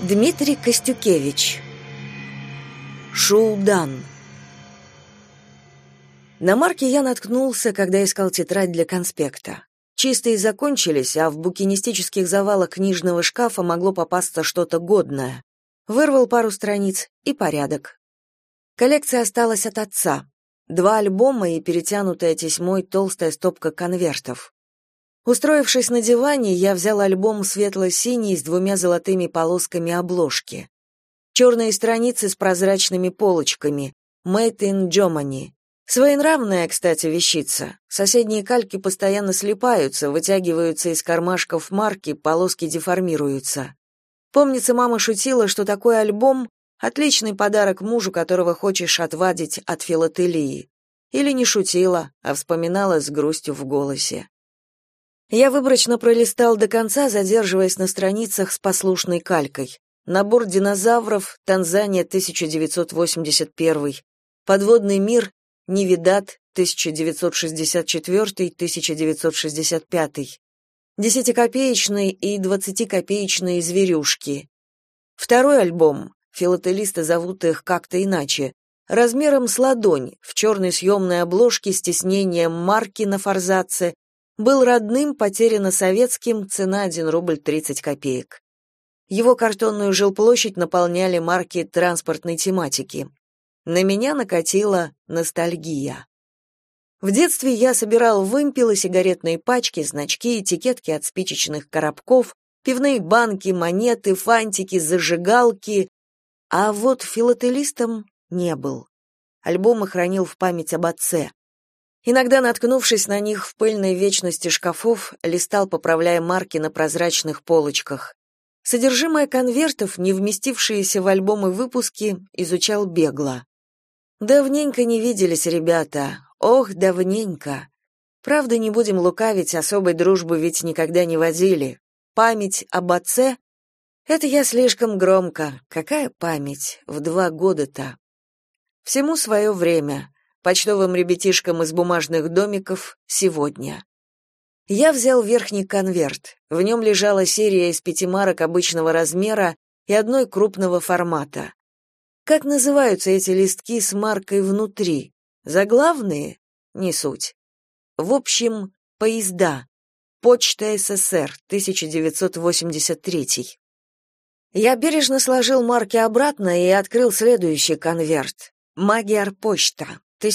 Дмитрий Костюкевич. Шулдан. На марки я наткнулся, когда искал тетрадь для конспекта. Чистые закончились, а в букинистических завалах книжного шкафа могло попасться что-то годное. Вырвал пару страниц и порядок. Коллекция осталась от отца. 2 альбома и перетянутая тесьмой толстая стопка конвертов. Устроившись на диване, я взял альбом светло-синий с 2 золотыми полосками обложки. Черные страницы с прозрачными полочками. Made in Germany. Своенравная, кстати, вещица. Соседние кальки постоянно слипаются, вытягиваются из кармашков марки, полоски деформируются. Помнится, мама шутила, что такой альбом — отличный подарок мужу, которого хочешь отвадить от филателии. Или не шутила, а вспоминала с грустью в голосе. Я выборочно пролистал до конца, задерживаясь на страницах с послушной калькой. Набор динозавров, Танзания, 1981. Подводный мир, Невидат, 1964-1965. 10-копеечные и 20-копеечные зверюшки. Второй альбом, филателисты зовут их как-то иначе, размером с ладонь, в черной съемной обложке с тиснением марки на форзаце, был родным, потеряно советским, цена 1 рубль 30 копеек. Его картонную жилплощадь наполняли марки транспортной тематики. На меня накатила ностальгия. В детстве я собирал вымпелы, сигаретные пачки, значки, этикетки от спичечных коробков, пивные банки, монеты, фантики, зажигалки, а вот филателистом не был. Альбомы хранил в память об отце. Иногда, наткнувшись на них в пыльной вечности шкафов, листал, поправляя марки на прозрачных полочках. Содержимое конвертов, не вместившиеся в альбомы выпуски, изучал бегло. Давненько не виделись ребята, ох, давненько. Правда, не будем лукавить, особой дружбы ведь никогда не водили. Память об отце — это я слишком громко. Какая память? В 2 года-то. Всему свое время. Почтовым ребятишкам из бумажных домиков сегодня. Я взял верхний конверт. В нем лежала серия из 5 марок обычного размера и 1 крупного формата. Как называются эти листки с маркой внутри? Заглавные? Не суть. В общем, поезда. Почта СССР, 1983. Я бережно сложил марки обратно и открыл следующий конверт. Magyar-почта.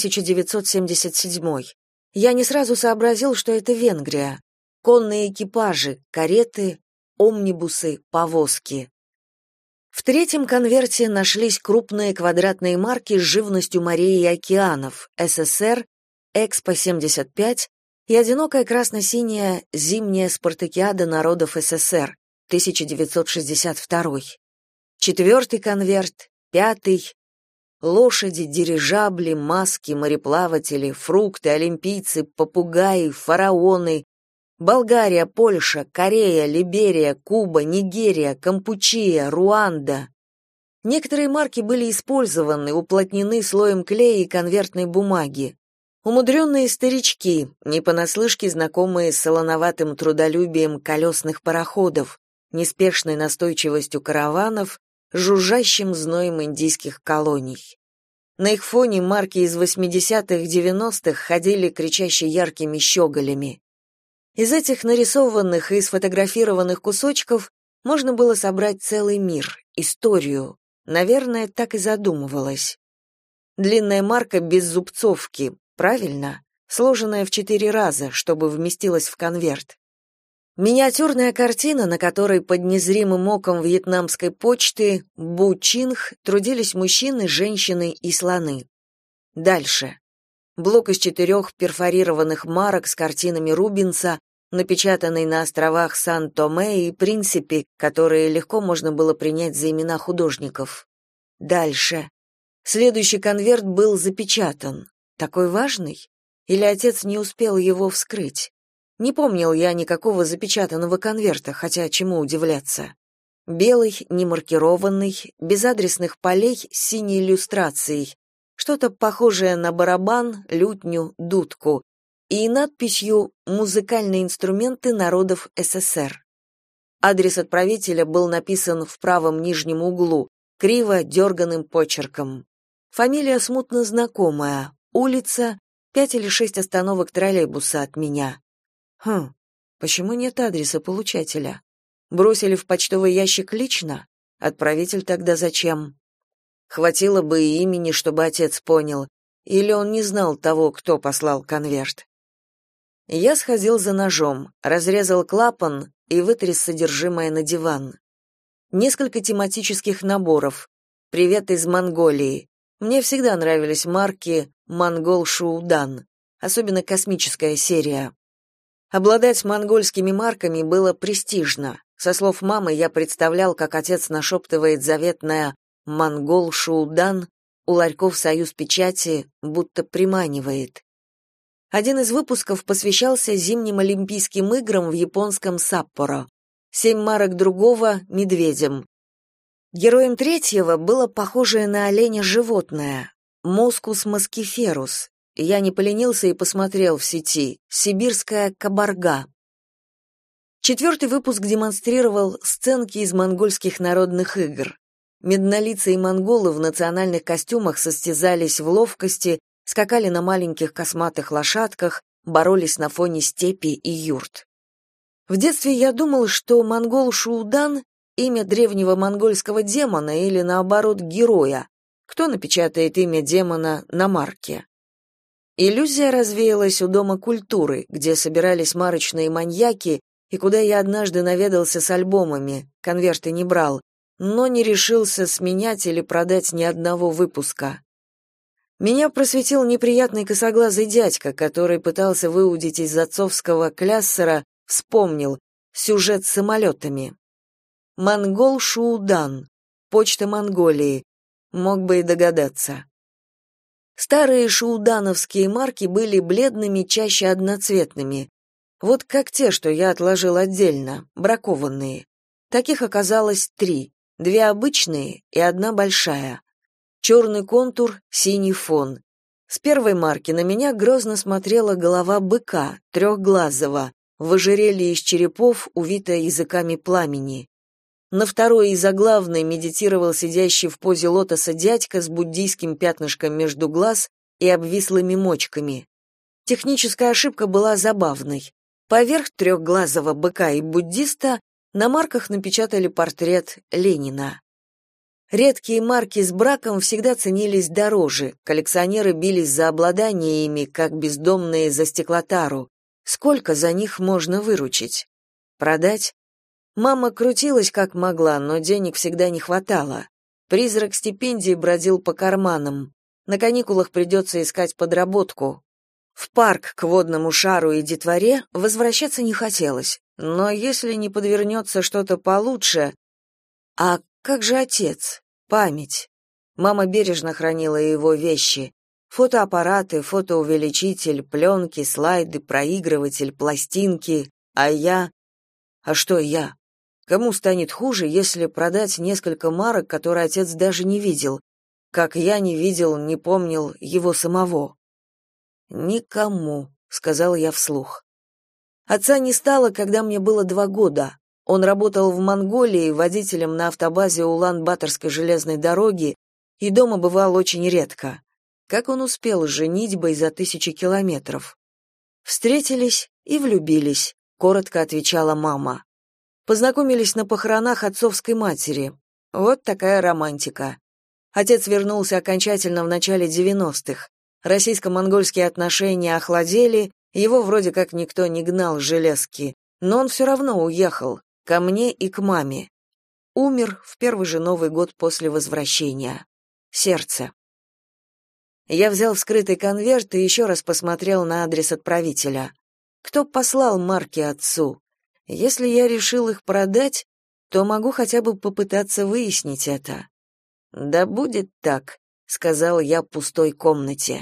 1977. Я не сразу сообразил, что это Венгрия. Конные экипажи, кареты, омнибусы, повозки. В 3-м конверте нашлись крупные квадратные марки с живностью морей и океанов, СССР, Экспо-75 и одинокая красно-синяя зимняя спартакиада народов СССР, 1962. 4-й конверт, 5-й. Лошади, дирижабли, маски, мореплаватели, фрукты, олимпийцы, попугаи, фараоны, Болгария, Польша, Корея, Либерия, Куба, Нигерия, Кампучия, Руанда. Некоторые марки были использованы, уплотнены слоем клея и конвертной бумаги. Умудренные старички, не понаслышке знакомые с солоноватым трудолюбием колесных пароходов, неспешной настойчивостью караванов, жужжащим зноем индийских колоний. На их фоне марки из 80-х-90-х ходили кричаще яркими щеголями. Из этих нарисованных и сфотографированных кусочков можно было собрать целый мир, историю. Наверное, так и задумывалось. Длинная марка без зубцовки, правильно? Сложенная в 4 раза, чтобы вместилась в конверт. Миниатюрная картина, на которой под незримым оком вьетнамской почты Бу Чинх трудились мужчины, женщины и слоны. Дальше. Блок из 4 перфорированных марок с картинами Рубенса, напечатанный на островах Сан-Томе и Принсипи, которые легко можно было принять за имена художников. Дальше. Следующий конверт был запечатан. Такой важный? Или отец не успел его вскрыть? Не помнил я никакого запечатанного конверта, хотя чему удивляться. Белый, немаркированный, без адресных полей с синей иллюстрацией, что-то похожее на барабан, лютню, дудку, и надписью «Музыкальные инструменты народов СССР». Адрес отправителя был написан в правом нижнем углу, криво дерганым почерком. Фамилия смутно знакомая, улица, 5 или 6 остановок троллейбуса от меня. Почему нет адреса получателя? Бросили в почтовый ящик лично? Отправитель тогда зачем? Хватило бы и имени, чтобы отец понял. Или он не знал того, кто послал конверт. Я сходил за ножом, разрезал клапан и вытряс содержимое на диван. Несколько тематических наборов. «Привет из Монголии». Мне всегда нравились марки «Монгол Шуудан», особенно космическая серия. Обладать монгольскими марками было престижно. Со слов мамы я представлял, как отец нашептывает заветное «Монгол Шуудан» у ларьков «Союз печати», будто приманивает. Один из выпусков посвящался зимним Олимпийским играм в японском Саппоро. 7 марок другого — медведям. Героем третьего было похожее на оленя животное — Москус маскиферус. Я не поленился и посмотрел в сети. Сибирская кабарга. 4-й выпуск демонстрировал сценки из монгольских народных игр. Меднолицые монголы в национальных костюмах состязались в ловкости, скакали на маленьких косматых лошадках, боролись на фоне степи и юрт. В детстве я думал, что монгол Шуудан — имя древнего монгольского демона или, наоборот, героя. Кто напечатает имя демона на марке? Иллюзия развеялась у Дома культуры, где собирались марочные маньяки, и куда я однажды наведался с альбомами, конверты не брал, но не решился сменять или продать ни одного выпуска. Меня просветил неприятный косоглазый дядька, который пытался выудить из отцовского кляссера, вспомнил сюжет с самолетами. Монгол Шуудан, почта Монголии, мог бы и догадаться. Старые шуудановские марки были бледными, чаще одноцветными. Вот как те, что я отложил отдельно, бракованные. Таких оказалось 3, 2 обычные и 1 большая. Черный контур, синий фон. С первой марки на меня грозно смотрела голова быка, трехглазого, в ожерелье из черепов, увитая языками пламени. На второй и заглавной медитировал сидящий в позе лотоса дядька с буддийским пятнышком между глаз и обвислыми мочками. Техническая ошибка была забавной. Поверх трехглазого быка и буддиста на марках напечатали портрет Ленина. Редкие марки с браком всегда ценились дороже, коллекционеры бились за обладание ими, как бездомные за стеклотару. Сколько за них можно выручить? Продать? Мама крутилась как могла, но денег всегда не хватало. Призрак стипендии бродил по карманам. На каникулах придется искать подработку. В парк к водному шару и детворе возвращаться не хотелось, но если не подвернется что-то получше... А как же отец? Память. Мама бережно хранила его вещи. Фотоаппараты, фотоувеличитель, пленки, слайды, проигрыватель, пластинки. А я... А что я? Кому станет хуже, если продать несколько марок, которые отец даже не видел, как я не видел, не помнил его самого? «Никому», — сказал я вслух. Отца не стало, когда мне было 2 года. Он работал в Монголии водителем на автобазе Улан-Баторской железной дороги и дома бывал очень редко. Как он успел с женитьбой за 1000 километров? «Встретились и влюбились», — коротко отвечала мама. Познакомились на похоронах отцовской матери. Вот такая романтика. Отец вернулся окончательно в начале 90-х. Российско-монгольские отношения охладели, его вроде как никто не гнал с железки, но он все равно уехал, ко мне и к маме. Умер в первый же Новый год после возвращения. Сердце. Я взял вскрытый конверт и еще раз посмотрел на адрес отправителя. Кто послал марки отцу? Если я решил их продать, то могу хотя бы попытаться выяснить это. «Да будет так», — сказал я пустой комнате.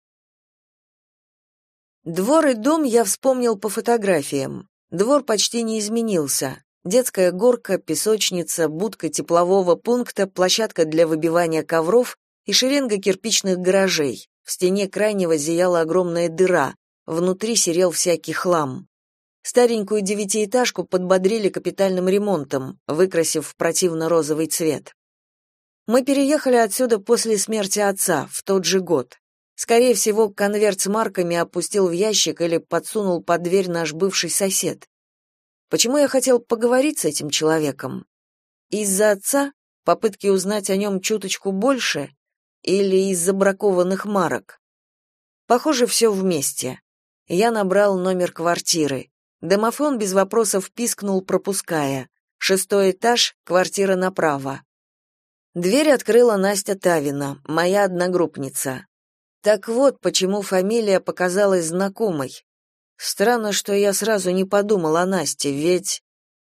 Двор и дом я вспомнил по фотографиям. Двор почти не изменился. Детская горка, песочница, будка теплового пункта, площадка для выбивания ковров и шеренга кирпичных гаражей. В стене крайнего зияла огромная дыра, внутри серел всякий хлам. Старенькую девятиэтажку подбодрили капитальным ремонтом, выкрасив в противно-розовый цвет. Мы переехали отсюда после смерти отца, в тот же год. Скорее всего, конверт с марками опустил в ящик или подсунул под дверь наш бывший сосед. Почему я хотел поговорить с этим человеком? Из-за отца? Попытки узнать о нем чуточку больше? Или из-за бракованных марок? Похоже, все вместе. Я набрал номер квартиры. Домофон без вопросов пискнул, пропуская. 6-й этаж, квартира направо. Дверь открыла Настя Тавина, моя одногруппница. Так вот, почему фамилия показалась знакомой. Странно, что я сразу не подумал о Насте, ведь...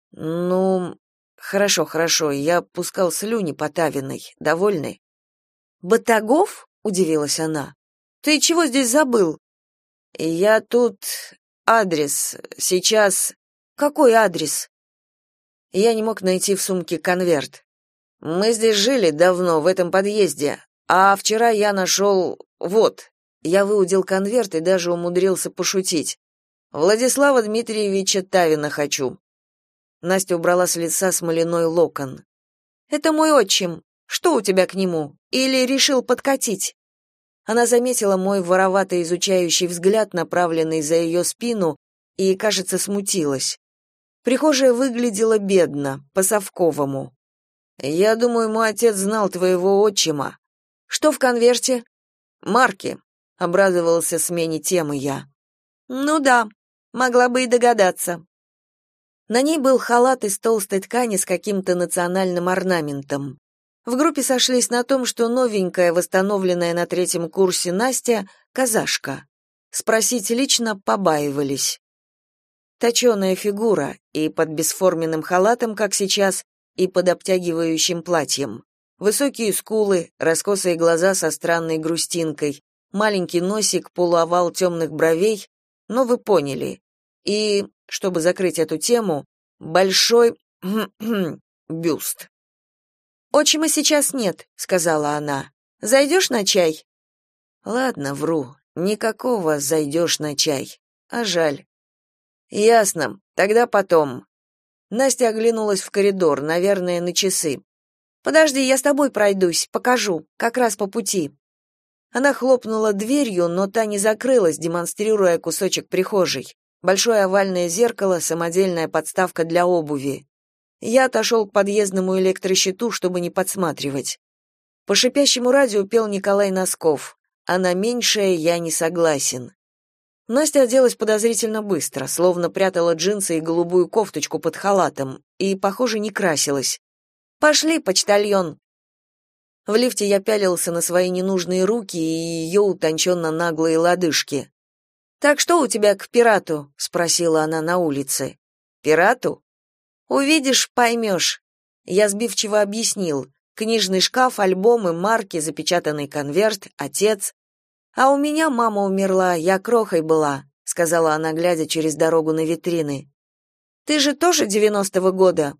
Хорошо, я пускал слюни по Тавиной. Довольны? «Батагов?» — удивилась она. «Ты чего здесь забыл?» «Я тут... Адрес. Сейчас...» «Какой адрес?» Я не мог найти в сумке конверт. «Мы здесь жили давно, в этом подъезде, а вчера я нашел... Вот». Я выудил конверт и даже умудрился пошутить. «Владислава Дмитриевича Тавина хочу». Настя убрала с лица смоляной локон. «Это мой отчим. Что у тебя к нему? Или решил подкатить?» Она заметила мой воровато изучающий взгляд, направленный за ее спину, и, кажется, смутилась. Прихожая выглядела бедно, по-совковому. «Я думаю, мой отец знал твоего отчима». «Что в конверте?» «Марки», — обрадовался смене темы я. «Ну да, могла бы и догадаться». На ней был халат из толстой ткани с каким-то национальным орнаментом. В группе сошлись на том, что новенькая, восстановленная на 3-м курсе Настя — казашка. Спросить лично побаивались. Точеная фигура, и под бесформенным халатом, как сейчас, и под обтягивающим платьем. Высокие скулы, раскосые глаза со странной грустинкой, маленький носик, полуовал темных бровей, но вы поняли. И, чтобы закрыть эту тему, большой бюст. «Отчима сейчас нет», — сказала она. «Зайдешь на чай?» «Ладно, вру. Никакого зайдешь на чай. А жаль». «Ясно. Тогда потом». Настя оглянулась в коридор, наверное, на часы. «Подожди, я с тобой пройдусь, покажу, как раз по пути». Она хлопнула дверью, но та не закрылась, демонстрируя кусочек прихожей. Большое овальное зеркало, самодельная подставка для обуви. Я отошел к подъездному электрощиту, чтобы не подсматривать. По шипящему радио пел Николай Носков. «А на меньшее я не согласен». Настя оделась подозрительно быстро, словно прятала джинсы и голубую кофточку под халатом, и, похоже, не красилась. «Пошли, почтальон!» В лифте я пялился на свои ненужные руки и ее утонченно-наглые лодыжки. «Так что у тебя к пирату?» — спросила она на улице. «Пирату?» «Увидишь, поймешь». Я сбивчиво объяснил. Книжный шкаф, альбомы, марки, запечатанный конверт, отец. «А у меня мама умерла, я крохой была», — сказала она, глядя через дорогу на витрины. «Ты же тоже 90-го года?»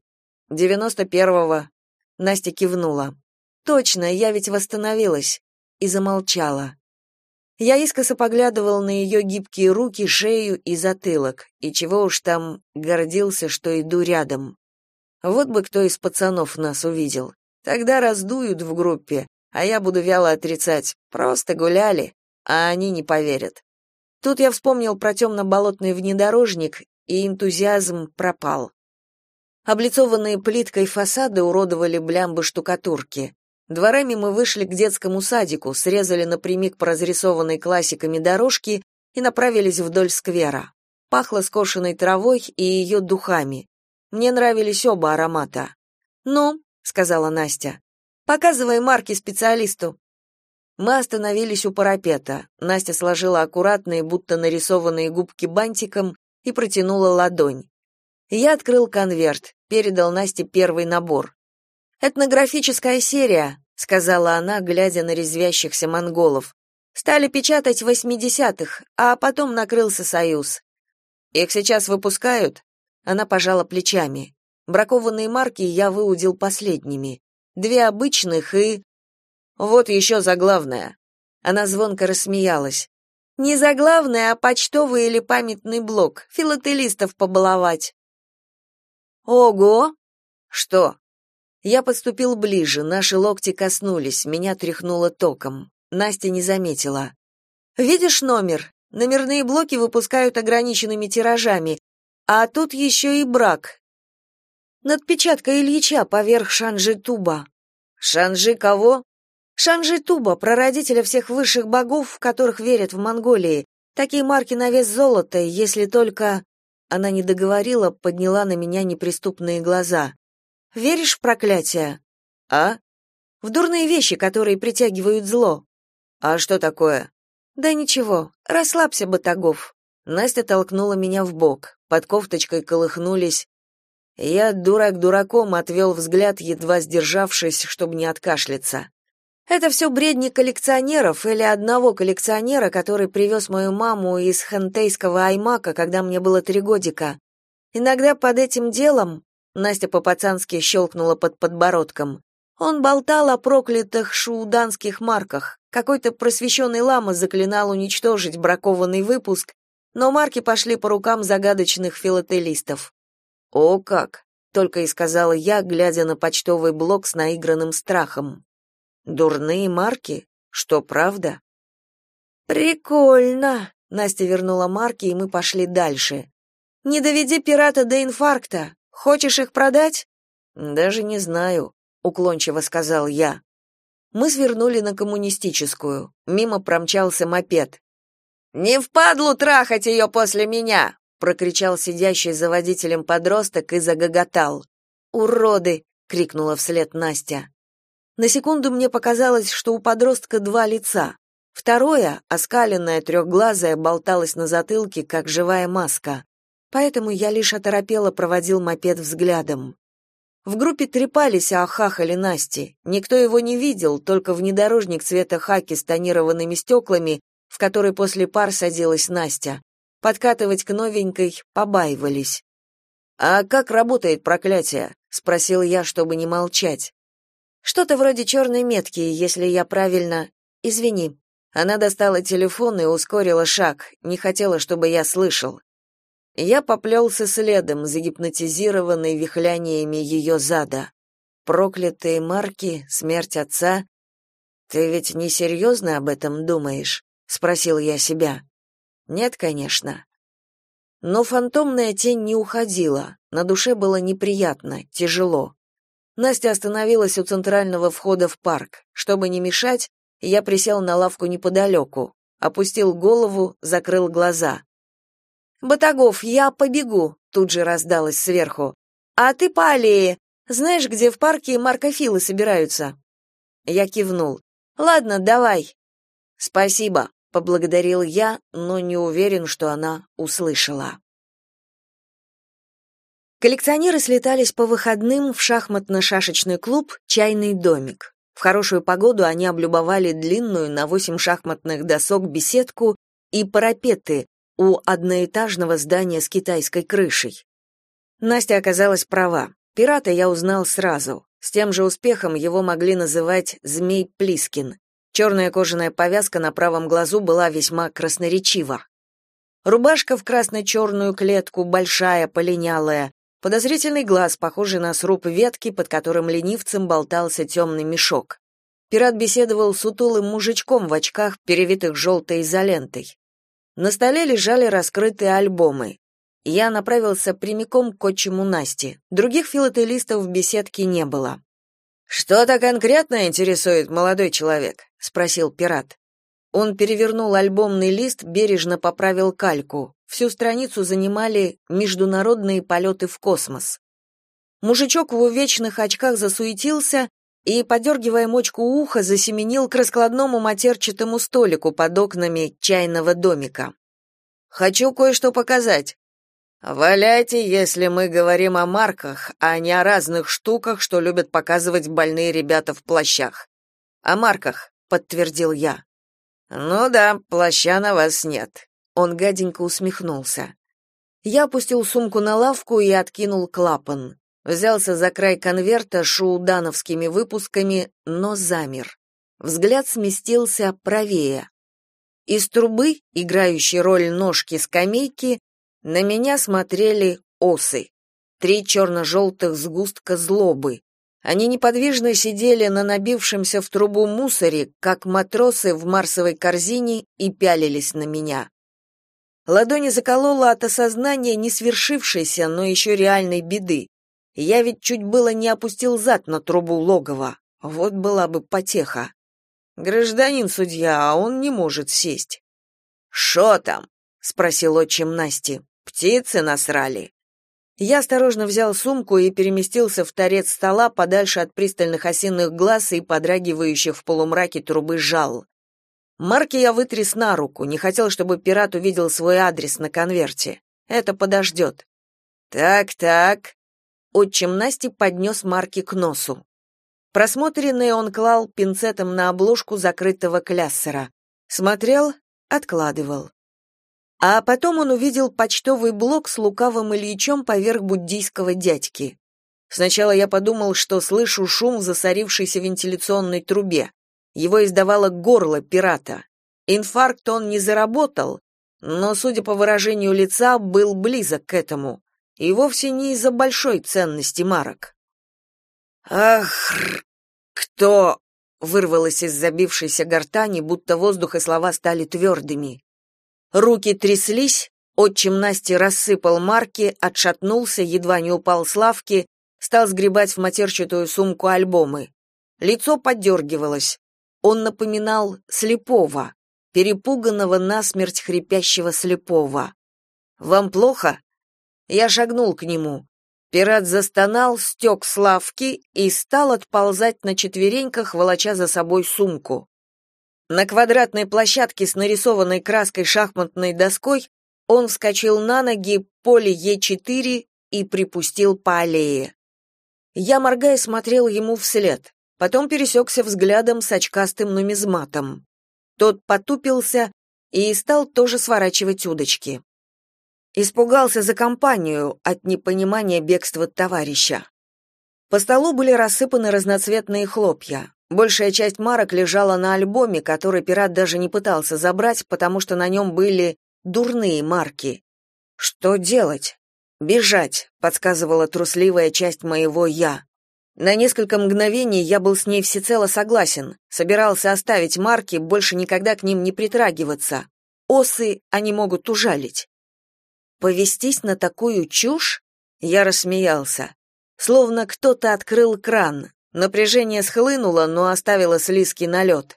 «91-го». Настя кивнула. «Точно, я ведь восстановилась». И замолчала. Я искоса поглядывал на ее гибкие руки, шею и затылок, и чего уж там, гордился, что иду рядом. Вот бы кто из пацанов нас увидел. Тогда раздуют в группе, а я буду вяло отрицать. Просто гуляли, а они не поверят. Тут я вспомнил про темно-болотный внедорожник, и энтузиазм пропал. Облицованные плиткой фасады уродовали блямбы штукатурки. Дворами мы вышли к детскому садику, срезали напрямик по разрисованной классиками дорожке и направились вдоль сквера. Пахло скошенной травой и ее духами. Мне нравились оба аромата. «Ну», — сказала Настя, — «показывай марки специалисту». Мы остановились у парапета. Настя сложила аккуратные, будто нарисованные губки бантиком и протянула ладонь. Я открыл конверт, передал Насте первый набор. «Этнографическая серия», — сказала она, глядя на резвящихся монголов. «Стали печатать в 80-х, а потом накрылся Союз». «Их сейчас выпускают?» Она пожала плечами. Бракованные марки я выудил последними. 2 обычных и... Вот еще заглавная. Она звонко рассмеялась. Не заглавный, а почтовый или памятный блок. Филателистов побаловать. Ого! Что? Я подступил ближе, наши локти коснулись, меня тряхнуло током. Настя не заметила. Видишь номер? Номерные блоки выпускают ограниченными тиражами, а тут еще и брак. Надпечатка Ильича поверх Шанжи-Туба. Шанжи кого? Шанжи-Туба, прародителя всех высших богов, в которых верят в Монголии. Такие марки на вес золота, если только... Она не договорила, подняла на меня неприступные глаза. Веришь в проклятие? А? В дурные вещи, которые притягивают зло. А что такое? Да ничего, расслабься, Батагов. Настя толкнула меня в бок. Под кофточкой колыхнулись. Я, дурак дураком, отвел взгляд, едва сдержавшись, чтобы не откашляться. Это все бредни коллекционеров или одного коллекционера, который привез мою маму из хантейского Аймака, когда мне было 3 годика. Иногда под этим делом, Настя по-пацански щелкнула под подбородком, он болтал о проклятых шууданских марках. Какой-то просвещенный лама заклинал уничтожить бракованный выпуск, но марки пошли по рукам загадочных филателистов. «О как!» — только и сказала я, глядя на почтовый блок с наигранным страхом. «Дурные марки? Что, правда?» «Прикольно!» — Настя вернула марки, и мы пошли дальше. «Не доведи пирата до инфаркта. Хочешь их продать?» «Даже не знаю», — уклончиво сказал я. Мы свернули на Коммунистическую. Мимо промчался мопед. «Не впадлу трахать ее после меня!» — прокричал сидящий за водителем подросток и загоготал. «Уроды!» — крикнула вслед Настя. На секунду мне показалось, что у подростка 2 лица. Второе, оскаленное, трехглазое, болталось на затылке, как живая маска. Поэтому я лишь оторопело проводил мопед взглядом. В группе трепались и охахали Насти. Никто его не видел, только внедорожник цвета хаки с тонированными стеклами, в который после пар садилась Настя. Подкатывать к новенькой побаивались. «А как работает проклятие?» — спросил я, чтобы не молчать. «Что-то вроде черной метки, если я правильно... Извини». Она достала телефон и ускорила шаг, не хотела, чтобы я слышал. Я поплелся следом, загипнотизированный вихляниями ее зада. Проклятые марки, смерть отца. «Ты ведь не серьезно об этом думаешь?» — спросил я себя. «Нет, конечно». Но фантомная тень не уходила, на душе было неприятно, тяжело. Настя остановилась у центрального входа в парк. Чтобы не мешать, я присел на лавку неподалеку, опустил голову, закрыл глаза. «Батагов, я побегу», — тут же раздалось сверху. «А ты по аллее. Знаешь, где в парке маркофилы собираются?» Я кивнул. «Ладно, давай». «Спасибо», — поблагодарил я, но не уверен, что она услышала. Коллекционеры слетались по выходным в шахматно-шашечный клуб «Чайный домик». В хорошую погоду они облюбовали длинную на 8 шахматных досок беседку и парапеты у одноэтажного здания с китайской крышей. Настя оказалась права. Пирата я узнал сразу. С тем же успехом его могли называть Змей Плискин. Черная кожаная повязка на правом глазу была весьма красноречива. Рубашка в красно-черную клетку, большая, полинялая, подозрительный глаз, похожий на сруб ветки, под которым ленивцем болтался темный мешок. Пират беседовал с сутулым мужичком в очках, перевитых желтой изолентой. На столе лежали раскрытые альбомы. Я направился прямиком к отчиму Насти. Других филателистов в беседке не было. «Что-то конкретно интересует молодой человек?» — спросил пират. Он перевернул альбомный лист, бережно поправил кальку. Всю страницу занимали международные полеты в космос. Мужичок в увечных очках засуетился и, подергивая мочку уха, засеменил к раскладному матерчатому столику под окнами чайного домика. «Хочу кое-что показать». «Валяйте, если мы говорим о марках, а не о разных штуках, что любят показывать больные ребята в плащах». «О марках», — подтвердил я. «Ну да, плаща на вас нет». Он гаденько усмехнулся. Я опустил сумку на лавку и откинул клапан. Взялся за край конверта с шуудановскими выпусками, но замер. Взгляд сместился правее. Из трубы, играющей роль ножки скамейки, на меня смотрели осы. 3 черно-желтых сгустка злобы. Они неподвижно сидели на набившемся в трубу мусоре, как матросы в марсовой корзине, и пялились на меня. Ладони заколола от осознания не свершившейся, но еще реальной беды. Я ведь чуть было не опустил зад на трубу логова. Вот была бы потеха. Гражданин судья, а он не может сесть. «Шо там?» — спросил отчим Насти. «Птицы насрали». Я осторожно взял сумку и переместился в торец стола подальше от пристальных осиных глаз и подрагивающих в полумраке трубы жал. Марки я вытряс на руку, не хотел, чтобы пират увидел свой адрес на конверте. Это подождет. «Так». Отчим Насти поднес марки к носу. Просмотренные он клал пинцетом на обложку закрытого кляссера. Смотрел, откладывал. А потом он увидел почтовый блок с лукавым Ильичом поверх буддийского дядьки. Сначала я подумал, что слышу шум в засорившейся вентиляционной трубе. Его издавало горло пирата. Инфаркт он не заработал, но, судя по выражению лица, был близок к этому. И вовсе не из-за большой ценности марок. «Ах, кто?» — вырвалось из забившейся гортани, будто воздух и слова стали твердыми. Руки тряслись, отчим Насти рассыпал марки, отшатнулся, едва не упал с лавки, стал сгребать в матерчатую сумку альбомы. Лицо подергивалось. Он напоминал слепого, перепуганного насмерть хрипящего слепого. «Вам плохо?» Я шагнул к нему. Пират застонал, стек с лавки и стал отползать на четвереньках, волоча за собой сумку. На квадратной площадке с нарисованной краской шахматной доской он вскочил на ноги, поле Е4 и припустил по аллее. Я, моргая, смотрел ему вслед, потом пересекся взглядом с очкастым нумизматом. Тот потупился и стал тоже сворачивать удочки. Испугался за компанию от непонимания бегства товарища. По столу были рассыпаны разноцветные хлопья. Большая часть марок лежала на альбоме, который пират даже не пытался забрать, потому что на нем были дурные марки. Что делать? Бежать, подсказывала трусливая часть моего «я». На несколько мгновений я был с ней всецело согласен, собирался оставить марки, больше никогда к ним не притрагиваться. Осы они могут ужалить. Повестись на такую чушь? Я рассмеялся. Словно кто-то открыл кран. Напряжение схлынуло, но оставило слизкий налет.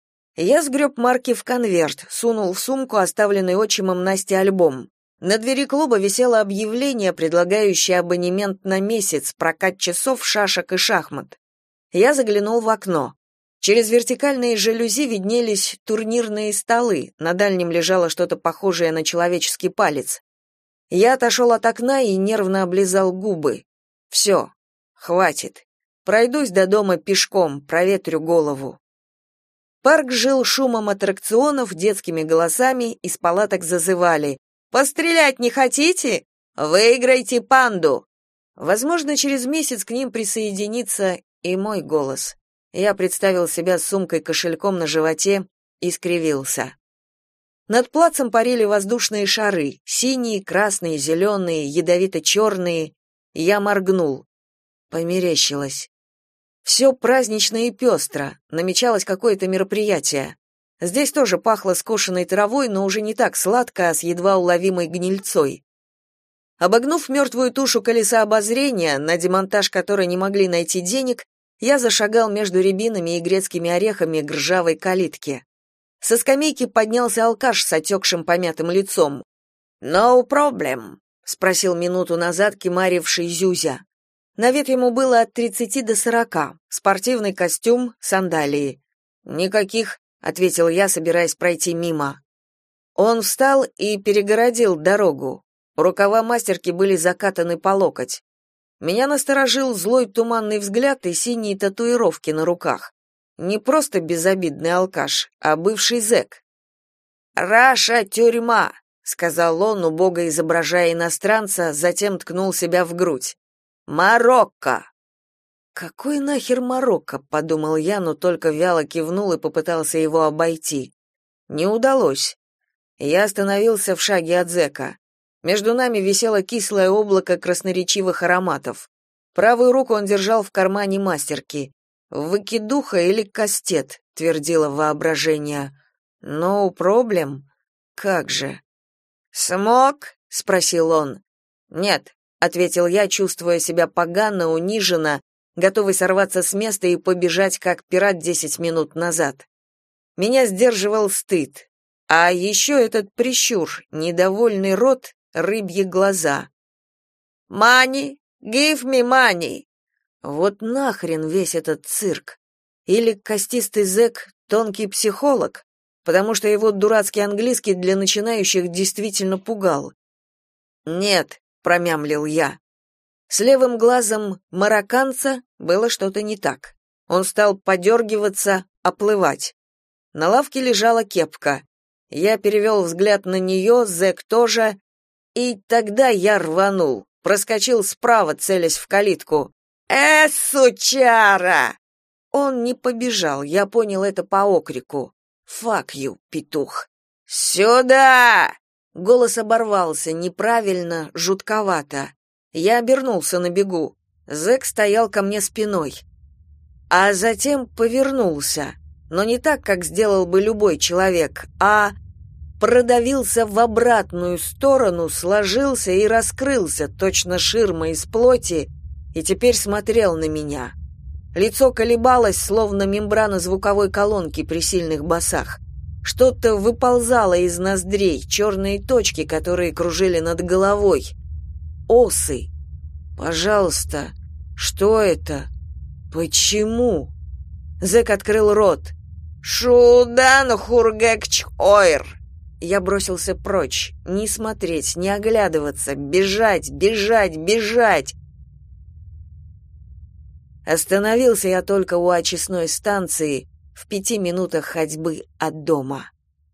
Я сгреб марки в конверт, сунул в сумку оставленный отчимом Насти альбом. На двери клуба висело объявление, предлагающее абонемент на месяц, прокат часов, шашек и шахмат. Я заглянул в окно. Через вертикальные жалюзи виднелись турнирные столы, на дальнем лежало что-то похожее на человеческий палец. Я отошел от окна и нервно облизал губы. Все, хватит. Пройдусь до дома пешком, проветрю голову. Парк жил шумом аттракционов, детскими голосами, из палаток зазывали: «Пострелять не хотите? Выиграйте панду!» Возможно, через месяц к ним присоединится и мой голос. Я представил себя с сумкой-кошельком на животе и скривился. Над плацем парили воздушные шары, синие, красные, зеленые, ядовито-черные. Я моргнул. Померещилось. Все празднично и пестро, намечалось какое-то мероприятие. Здесь тоже пахло скошенной травой, но уже не так сладко, а с едва уловимой гнильцой. Обогнув мертвую тушу колеса обозрения, на демонтаж которой не могли найти денег, я зашагал между рябинами и грецкими орехами к ржавой калитке. Со скамейки поднялся алкаш с отекшим помятым лицом. «No problem», — спросил минуту назад кимаривший Зюзя. На вид ему было от 30 до 40, спортивный костюм, сандалии. «Никаких», — ответил я, собираясь пройти мимо. Он встал и перегородил дорогу. Рукава мастерки были закатаны по локоть. Меня насторожил злой туманный взгляд и синие татуировки на руках. Не просто безобидный алкаш, а бывший зэк. «Раша тюрьма», — сказал он, убого изображая иностранца, затем ткнул себя в грудь. «Марокко!» «Какой нахер Марокко?» — подумал я, но только вяло кивнул и попытался его обойти. Не удалось. Я остановился в шаге от зэка. Между нами висело кислое облако красноречивых ароматов. Правую руку он держал в кармане мастерки. «Выкидуха или кастет», — твердило воображение. «No problem? Как же?» «Смог?» — спросил он. «Нет», — ответил я, чувствуя себя погано, униженно, готовый сорваться с места и побежать, как пират 10 минут назад. Меня сдерживал стыд. А еще этот прищур, недовольный рот, рыбьи глаза. «Money! Give me money!» Вот нахрен весь этот цирк. Или костистый зэк — тонкий психолог, потому что его дурацкий английский для начинающих действительно пугал. «Нет», — промямлил я. С левым глазом марокканца было что-то не так. Он стал подергиваться, оплывать. На лавке лежала кепка. Я перевел взгляд на нее, зэк тоже, и тогда я рванул, проскочил справа, целясь в калитку. Сучара!» Он не побежал, я понял это по окрику. «Fuck you, петух!» «Сюда!» Голос оборвался, неправильно, жутковато. Я обернулся на бегу. Зэк стоял ко мне спиной. А затем повернулся, но не так, как сделал бы любой человек, а продавился в обратную сторону, сложился и раскрылся, точно ширма из плоти, и теперь смотрел на меня. Лицо колебалось, словно мембрана звуковой колонки при сильных басах. Что-то выползало из ноздрей, черные точки, которые кружили над головой. Осы. Пожалуйста, что это? Почему? Зэк открыл рот. «Шудан хургэкч ойр!» Я бросился прочь, не смотреть, не оглядываться, бежать, бежать, бежать. Остановился я только у очистной станции, в 5 минутах ходьбы от дома.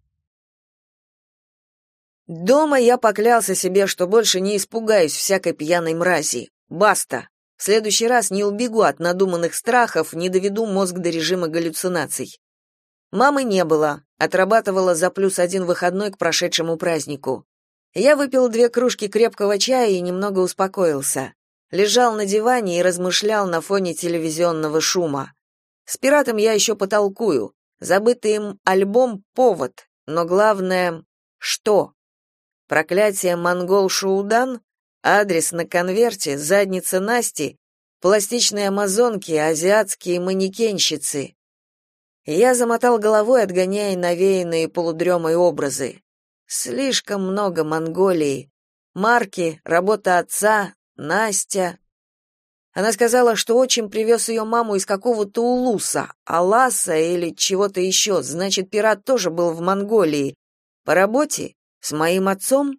Дома я поклялся себе, что больше не испугаюсь всякой пьяной мрази. Баста. В следующий раз не убегу от надуманных страхов, не доведу мозг до режима галлюцинаций. Мамы не было, отрабатывала за +1 выходной к прошедшему празднику. Я выпил 2 кружки крепкого чая и немного успокоился. Лежал на диване и размышлял на фоне телевизионного шума. С пиратом я еще потолкую. Забытый им альбом — повод, но главное — что? Проклятие монгол Шуудан? Адрес на конверте, задница Насти, пластичные амазонки, азиатские манекенщицы. Я замотал головой, отгоняя навеянные полудремой образы. Слишком много Монголии. Марки, работа отца, Настя. Она сказала, что отчим привез ее маму из какого-то улуса, Аласа или чего-то еще, значит, пират тоже был в Монголии. По работе? С моим отцом?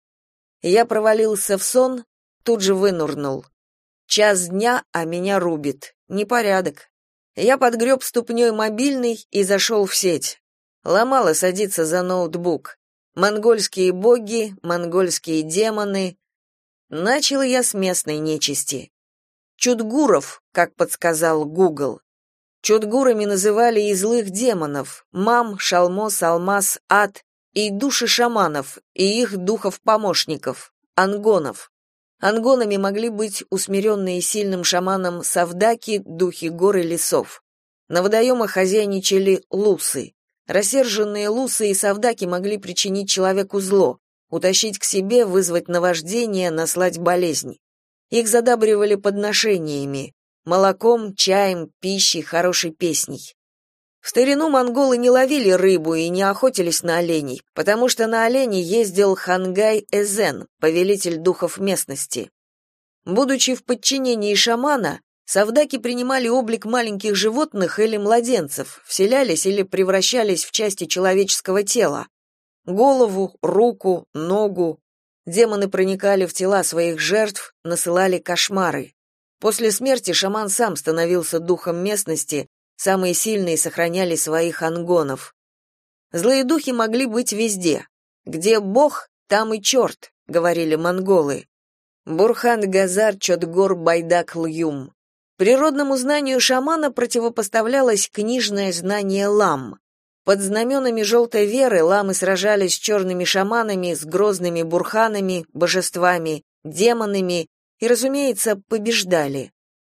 Я провалился в сон, тут же вынурнул. 1 дня, а меня рубит. Непорядок. Я подгреб ступней мобильный и зашел в сеть. Ломало садиться за ноутбук. Монгольские боги, монгольские демоны. Начал я с местной нечисти. Чудгуров, как подсказал Google. Чудгурами называли и злых демонов, мам, шалмос, алмаз, ад, и души шаманов, и их духов-помощников, ангонов. Ангонами могли быть усмиренные сильным шаманом савдаки, духи гор и лесов. На водоемах хозяйничали лусы. Рассерженные лусы и савдаки могли причинить человеку зло, утащить к себе, вызвать наваждение, наслать болезнь. Их задабривали подношениями — молоком, чаем, пищей, хорошей песней. В старину монголы не ловили рыбу и не охотились на оленей, потому что на оленей ездил Хангай-Эзен, повелитель духов местности. Будучи в подчинении шамана, савдаки принимали облик маленьких животных или младенцев, вселялись или превращались в части человеческого тела. Голову, руку, ногу. Демоны проникали в тела своих жертв, насылали кошмары. После смерти шаман сам становился духом местности, самые сильные сохраняли своих ангонов. Злые духи могли быть везде. Где бог, там и черт, говорили монголы. Бурхан-Газар Чотгор-Байдак-Льюм. Природному знанию шамана противопоставлялось книжное знание лам. Под знаменами желтой веры ламы сражались с черными шаманами, с грозными бурханами, божествами, демонами и, разумеется, побеждали.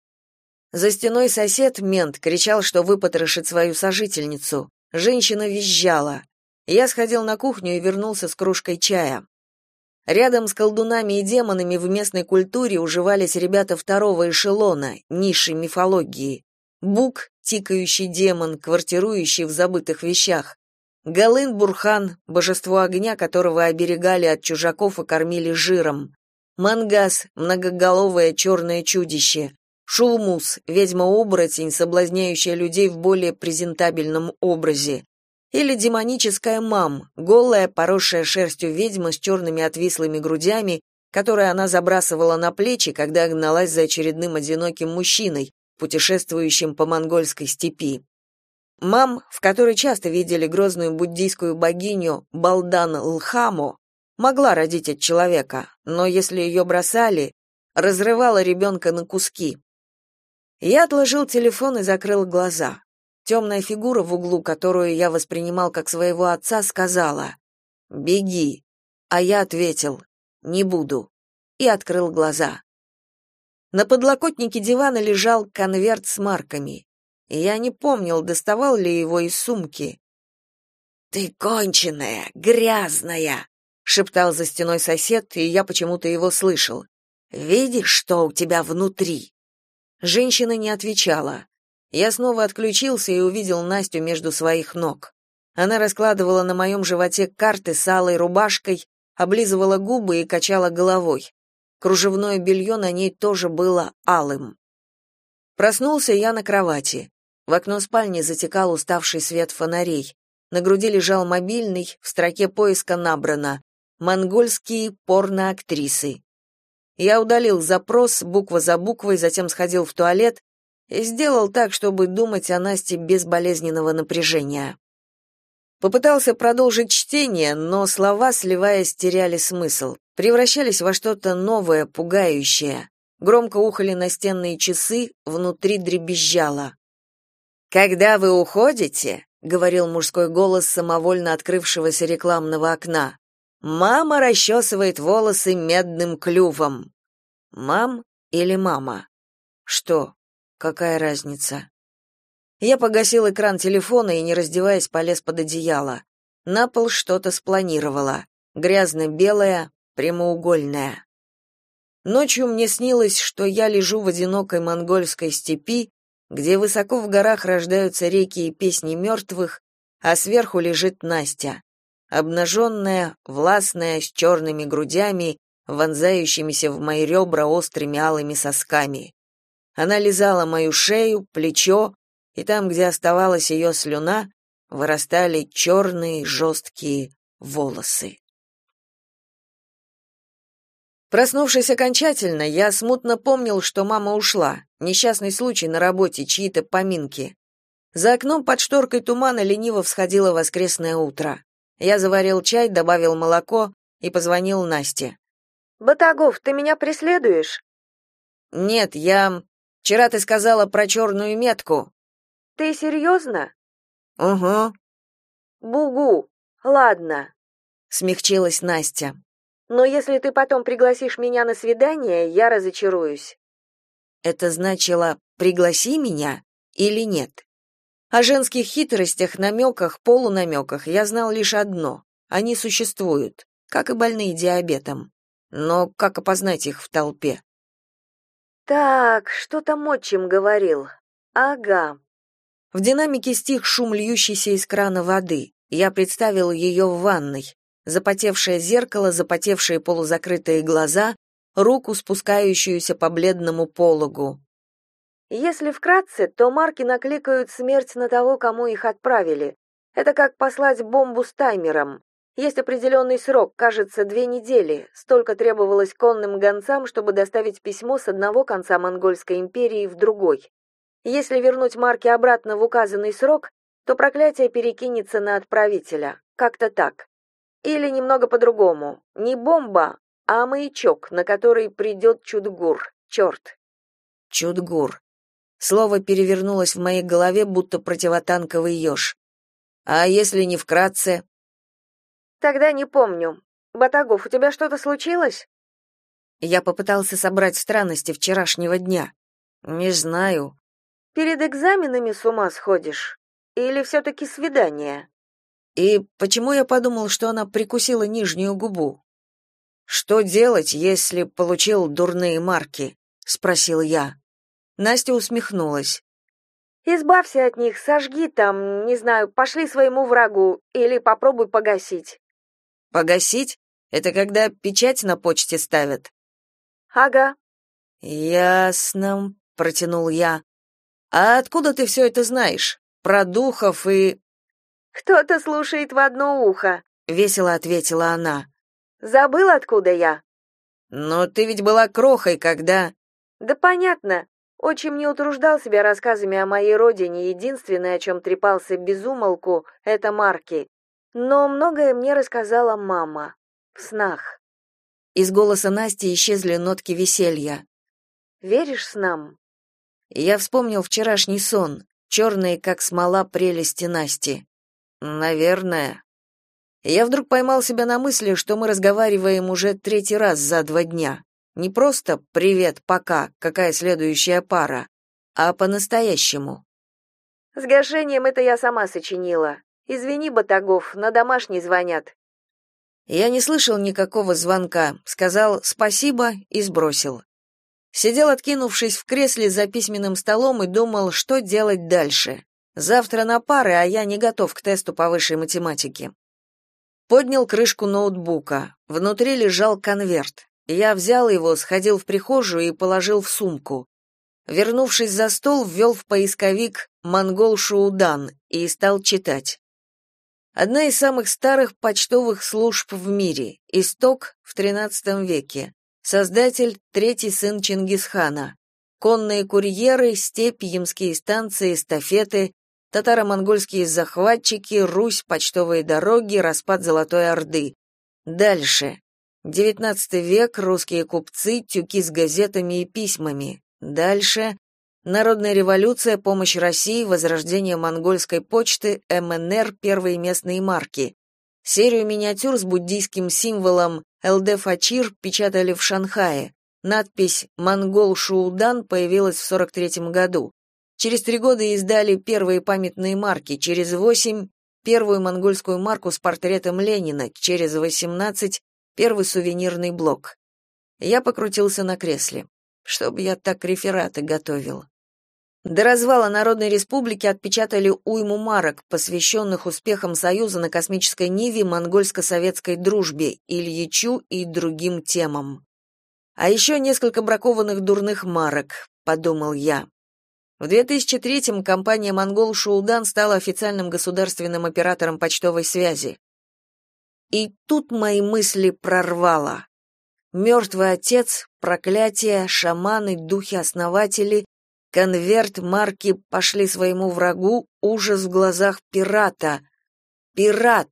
За стеной сосед, мент, кричал, что выпотрошит свою сожительницу. Женщина визжала. Я сходил на кухню и вернулся с кружкой чая. Рядом с колдунами и демонами в местной культуре уживались ребята второго эшелона, низшей мифологии. Бук, тикающий демон, квартирующий в забытых вещах. Галын-Бурхан, божество огня, которого оберегали от чужаков и кормили жиром. Мангас, многоголовое черное чудище. Шулмус, ведьма-оборотень, соблазняющая людей в более презентабельном образе. Или демоническая мам, голая, поросшая шерстью ведьма с черными отвислыми грудями, которую она забрасывала на плечи, когда гналась за очередным одиноким мужчиной, путешествующим по монгольской степи. Мам, в которой часто видели грозную буддийскую богиню Балдан-Лхамо, могла родить от человека, но если ее бросали, разрывала ребенка на куски. Я отложил телефон и закрыл глаза. Темная фигура в углу, которую я воспринимал как своего отца, сказала: «Беги». А я ответил: «Не буду». И открыл глаза. На подлокотнике дивана лежал конверт с марками. И я не помнил, доставал ли его из сумки. «Ты конченая, грязная», — шептал за стеной сосед, и я почему-то его слышал. «Видишь, что у тебя внутри?» Женщина не отвечала. Я снова отключился и увидел Настю между своих ног. Она раскладывала на моем животе карты с алой рубашкой, облизывала губы и качала головой. Кружевное белье на ней тоже было алым. Проснулся я на кровати. В окно спальни затекал уставший свет фонарей. На груди лежал мобильный, в строке поиска набрано «Монгольские порноактрисы». Я удалил запрос буква за буквой, затем сходил в туалет и сделал так, чтобы думать о Насте без болезненного напряжения. Попытался продолжить чтение, но слова, сливаясь, теряли смысл, превращались во что-то новое, пугающее. Громко ухали настенные часы, внутри дребезжало. «Когда вы уходите», — говорил мужской голос самовольно открывшегося рекламного окна, «мама расчесывает волосы медным клювом». Мам или мама? Что? Какая разница? Я погасил экран телефона и, не раздеваясь, полез под одеяло. На пол что-то спланировала. Грязно-белое, прямоугольное. Ночью мне снилось, что я лежу в одинокой монгольской степи, где высоко в горах рождаются реки и песни мертвых, а сверху лежит Настя, обнаженная, властная, с черными грудями, вонзающимися в мои ребра острыми алыми сосками. Она лизала мою шею, плечо, и там, где оставалась ее слюна, вырастали черные жесткие волосы. Проснувшись окончательно, я смутно помнил, что мама ушла. Несчастный случай на работе, чьи-то поминки. За окном под шторкой тумана лениво всходило воскресное утро. Я заварил чай, добавил молоко и позвонил Насте. «Батагов, ты меня преследуешь?» «Нет, Вчера ты сказала про черную метку». «Ты серьезно?» «Угу». «Бугу. Ладно», — смягчилась Настя. «но если ты потом пригласишь меня на свидание, я разочаруюсь». Это значило «пригласи меня» или нет? О женских хитростях, намеках, полунамеках я знал лишь одно. Они существуют, как и больные диабетом. Но как опознать их в толпе? «Так, что там отчим говорил? Ага». В динамике стих шум льющийся из крана воды. Я представил ее в ванной. Запотевшее зеркало, запотевшие полузакрытые глаза, руку, спускающуюся по бледному пологу. Если вкратце, то марки накликают смерть на того, кому их отправили. Это как послать бомбу с таймером. Есть определенный срок, кажется, 2 недели. Столько требовалось конным гонцам, чтобы доставить письмо с одного конца Монгольской империи в другой. Если вернуть марки обратно в указанный срок, то проклятие перекинется на отправителя. Как-то так. Или немного по-другому. Не бомба, а маячок, на который придет Чудгур. Черт. Чудгур. Слово перевернулось в моей голове, будто противотанковый еж. А если не вкратце? Тогда не помню. Батагов, у тебя что-то случилось? Я попытался собрать странности вчерашнего дня. Не знаю. Перед экзаменами с ума сходишь? Или все-таки свидание? И почему я подумал, что она прикусила нижнюю губу? Что делать, если получил дурные марки? Спросил я. Настя усмехнулась. Избавься от них, сожги там, не знаю, пошли своему врагу или попробуй погасить. Погасить? Это когда печать на почте ставят? Ага. Ясно, протянул я. А откуда ты все это знаешь? Про духов и... Кто-то слушает в одно ухо, Весело ответила она. Забыл, откуда я? Но ты ведь была крохой, когда... Да понятно. Отчим не утруждал себя рассказами о моей родине, единственное, о чем трепался без умолку, это марки. Но многое мне рассказала мама. В снах. Из голоса Насти исчезли нотки веселья. Веришь снам? Я вспомнил вчерашний сон, черные, как смола, прелести Насти. Наверное. Я вдруг поймал себя на мысли, что мы разговариваем уже 3-й раз за 2 дня. Не просто «привет, пока, какая следующая пара», а по-настоящему. С гашением это я сама сочинила. Извини, Батагов, на домашний звонят. Я не слышал никакого звонка, сказал «спасибо» и сбросил. Сидел, откинувшись в кресле за письменным столом и думал, что делать дальше. Завтра на пары, а я не готов к тесту по высшей математике. Поднял крышку ноутбука. Внутри лежал конверт. Я взял его, сходил в прихожую и положил в сумку. Вернувшись за стол, ввел в поисковик «Монгол Шуудан» и стал читать. Одна из самых старых почтовых служб в мире. Исток в XIII веке. Создатель — 3-й сын Чингисхана. Конные курьеры, степь, ямские станции, эстафеты, татаро-монгольские захватчики, Русь, почтовые дороги, распад Золотой Орды. Дальше. XIX век, русские купцы, тюки с газетами и письмами. Дальше. Народная революция, помощь России, возрождение монгольской почты, МНР, первые местные марки. Серию миниатюр с буддийским символом ЛД Фачир печатали в Шанхае. Надпись «Монгол Шуудан» появилась в 43 году. Через 3 года издали первые памятные марки, через 8 — первую монгольскую марку с портретом Ленина, через 18 — первый сувенирный блок. Я покрутился на кресле. Чтоб я так рефераты готовил. До развала Народной Республики отпечатали уйму марок, посвященных успехам Союза на космической ниве, монгольско-советской дружбе, Ильичу и другим темам. А еще несколько бракованных дурных марок, подумал я. В 2003-м компания «Монгол Шуудан» стала официальным государственным оператором почтовой связи. И тут мои мысли прорвало. Мертвый отец, проклятие, шаманы, духи-основатели, конверт, марки пошли своему врагу, ужас в глазах пирата. Пират!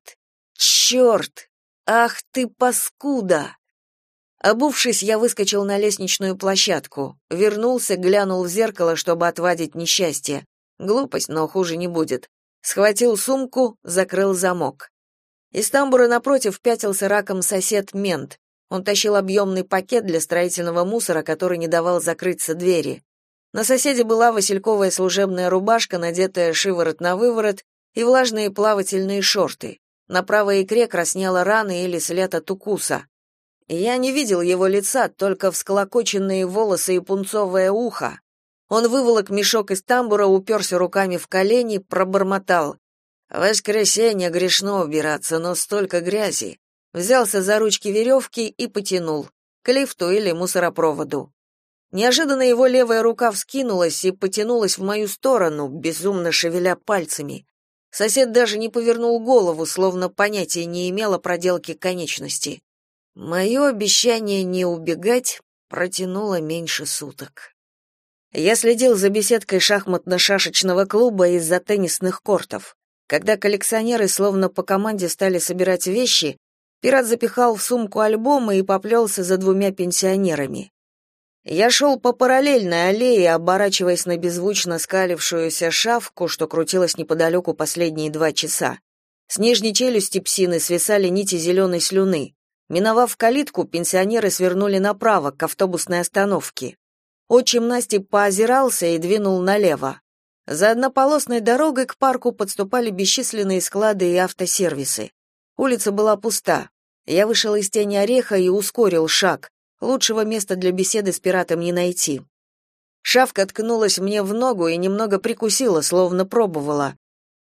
Черт! Ах ты, паскуда! Обувшись, я выскочил на лестничную площадку, вернулся, глянул в зеркало, чтобы отвадить несчастье. Глупость, но хуже не будет. Схватил сумку, закрыл замок. Из тамбура напротив пятился раком сосед-мент. Он тащил объемный пакет для строительного мусора, который не давал закрыться двери. На соседе была васильковая служебная рубашка, надетая шиворот на выворот, и влажные плавательные шорты. На правой икре краснела рана или след от укуса. Я не видел его лица, только всколокоченные волосы и пунцовое ухо. Он выволок мешок из тамбура, уперся руками в колени, пробормотал: «В воскресенье грешно убираться, но столько грязи». Взялся за ручки веревки и потянул к лифту или мусоропроводу. Неожиданно его левая рука вскинулась и потянулась в мою сторону, безумно шевеля пальцами. Сосед даже не повернул голову, словно понятия не имел о проделке конечности. Мое обещание не убегать протянуло меньше суток. Я следил за беседкой шахматно-шашечного клуба из-за теннисных кортов. Когда коллекционеры словно по команде стали собирать вещи, пират запихал в сумку альбомы и поплелся за 2 пенсионерами. Я шел по параллельной аллее, оборачиваясь на беззвучно скалившуюся шавку, что крутилась неподалеку последние 2 часа. С нижней челюсти псины свисали нити зеленой слюны. Миновав калитку, пенсионеры свернули направо, к автобусной остановке. Отчим Насти поозирался и двинул налево. За однополосной дорогой к парку подступали бесчисленные склады и автосервисы. Улица была пуста. Я вышел из тени ореха и ускорил шаг. Лучшего места для беседы с пиратом не найти. Шавка ткнулась мне в ногу и немного прикусила, словно пробовала.